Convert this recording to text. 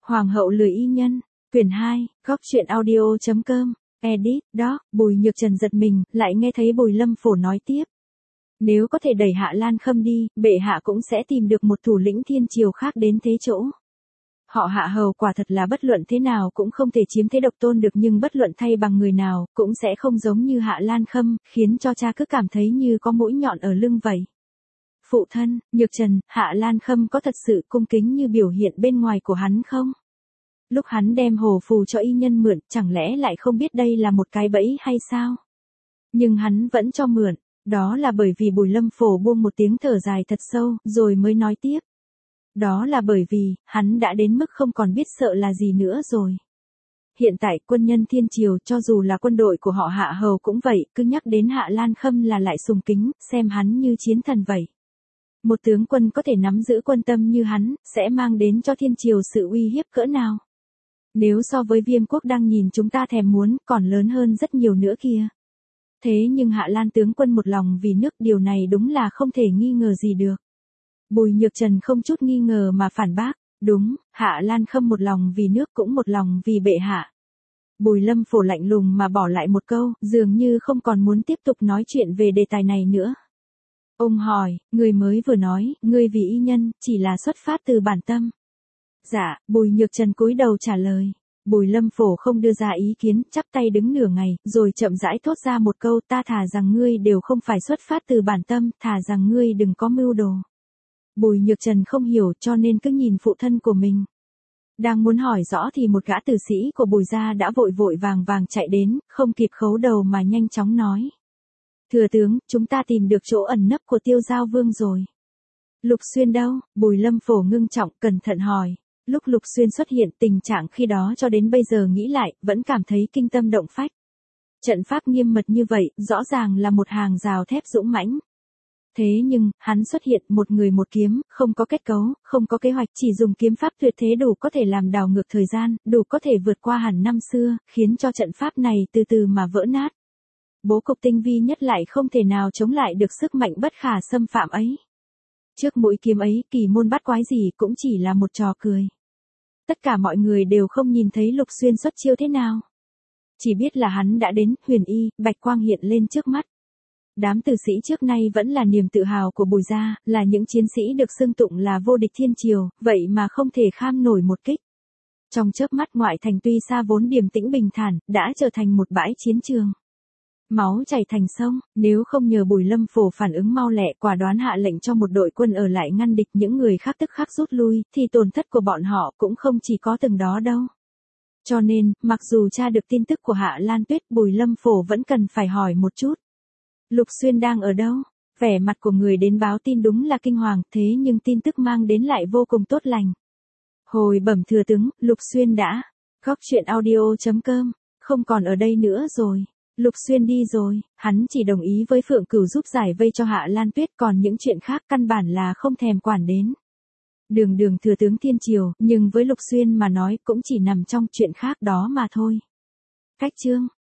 Hoàng hậu lười y nhân, quyển 2, góc truyện audio.com, edit, đó, Bùi Nhược Trần giật mình, lại nghe thấy Bùi Lâm Phổ nói tiếp. Nếu có thể đẩy Hạ Lan Khâm đi, bệ hạ cũng sẽ tìm được một thủ lĩnh thiên triều khác đến thế chỗ. Họ Hạ hầu quả thật là bất luận thế nào cũng không thể chiếm thế độc tôn được, nhưng bất luận thay bằng người nào, cũng sẽ không giống như Hạ Lan Khâm, khiến cho cha cứ cảm thấy như có mũi nhọn ở lưng vậy. Phụ thân, Nhược Trần, Hạ Lan Khâm có thật sự cung kính như biểu hiện bên ngoài của hắn không? Lúc hắn đem hồ phù cho y nhân mượn, chẳng lẽ lại không biết đây là một cái bẫy hay sao? Nhưng hắn vẫn cho mượn, đó là bởi vì Bùi Lâm Phổ buông một tiếng thở dài thật sâu, rồi mới nói tiếp. Đó là bởi vì, hắn đã đến mức không còn biết sợ là gì nữa rồi. Hiện tại quân nhân thiên triều cho dù là quân đội của họ Hạ hầu cũng vậy, cứ nhắc đến Hạ Lan Khâm là lại sùng kính, xem hắn như chiến thần vậy. Một tướng quân có thể nắm giữ quân tâm như hắn, sẽ mang đến cho thiên triều sự uy hiếp cỡ nào. Nếu so với Viêm quốc đang nhìn chúng ta thèm muốn, còn lớn hơn rất nhiều nữa kia. Thế nhưng Hạ Lan tướng quân một lòng vì nước, điều này đúng là không thể nghi ngờ gì được. Bùi Nhược Trần không chút nghi ngờ mà phản bác, đúng, Hạ Lan Khâm một lòng vì nước cũng một lòng vì bệ hạ. Bùi Lâm Phổ lạnh lùng mà bỏ lại một câu, dường như không còn muốn tiếp tục nói chuyện về đề tài này nữa. Ông hỏi, người mới vừa nói, ngươi vì y nhân, chỉ là xuất phát từ bản tâm. Dạ, Bùi Nhược Trần cúi đầu trả lời. Bùi Lâm Phổ không đưa ra ý kiến, chắp tay đứng nửa ngày, rồi chậm rãi thốt ra một câu, ta thà rằng ngươi đều không phải xuất phát từ bản tâm, thà rằng ngươi đừng có mưu đồ. Bùi Nhược Trần không hiểu cho nên cứ nhìn phụ thân của mình. Đang muốn hỏi rõ thì một gã tử sĩ của Bùi gia đã vội vội vàng vàng chạy đến, không kịp khấu đầu mà nhanh chóng nói. Thừa tướng, chúng ta tìm được chỗ ẩn nấp của Tiêu Giao Vương rồi. Lục Xuyên đâu? Bùi Lâm Phổ ngưng trọng cẩn thận hỏi. Lúc Lục Xuyên xuất hiện, tình trạng khi đó cho đến bây giờ nghĩ lại, vẫn cảm thấy kinh tâm động phách. Trận pháp nghiêm mật như vậy, rõ ràng là một hàng rào thép dũng mãnh. Thế nhưng, hắn xuất hiện một người một kiếm, không có kết cấu, không có kế hoạch, chỉ dùng kiếm pháp tuyệt thế đủ có thể làm đảo ngược thời gian, đủ có thể vượt qua hẳn năm xưa, khiến cho trận pháp này từ từ mà vỡ nát. Bố cục tinh vi nhất lại không thể nào chống lại được sức mạnh bất khả xâm phạm ấy. Trước mũi kiếm ấy, kỳ môn bắt quái gì cũng chỉ là một trò cười. Tất cả mọi người đều không nhìn thấy Lục Xuyên xuất chiêu thế nào. Chỉ biết là hắn đã đến, huyền y, bạch quang hiện lên trước mắt. Đám tử sĩ trước nay vẫn là niềm tự hào của Bùi gia, là những chiến sĩ được xưng tụng là vô địch thiên triều, vậy mà không thể kham nổi một kích. Trong chớp mắt ngoại thành tuy xa vốn điềm tĩnh bình thản, đã trở thành một bãi chiến trường. Máu chảy thành sông, nếu không nhờ Bùi Lâm Phổ phản ứng mau lẹ quả đoán hạ lệnh cho một đội quân ở lại ngăn địch, những người khác tức khắc rút lui, thì tổn thất của bọn họ cũng không chỉ có từng đó đâu. Cho nên, mặc dù tra được tin tức của Hạ Lan Tuyết, Bùi Lâm Phổ vẫn cần phải hỏi một chút. Lục Xuyên đang ở đâu? Vẻ mặt của người đến báo tin đúng là kinh hoàng, thế nhưng tin tức mang đến lại vô cùng tốt lành. Hồi bẩm thừa tướng, Lục Xuyên đã. Góc truyện audio.com, không còn ở đây nữa rồi. Lục Xuyên đi rồi, hắn chỉ đồng ý với Phượng Cửu giúp giải vây cho Hạ Lan Tuyết, còn những chuyện khác căn bản là không thèm quản đến. Đường thừa tướng thiên triều, nhưng với Lục Xuyên mà nói cũng chỉ nằm trong chuyện khác đó mà thôi. Cách chương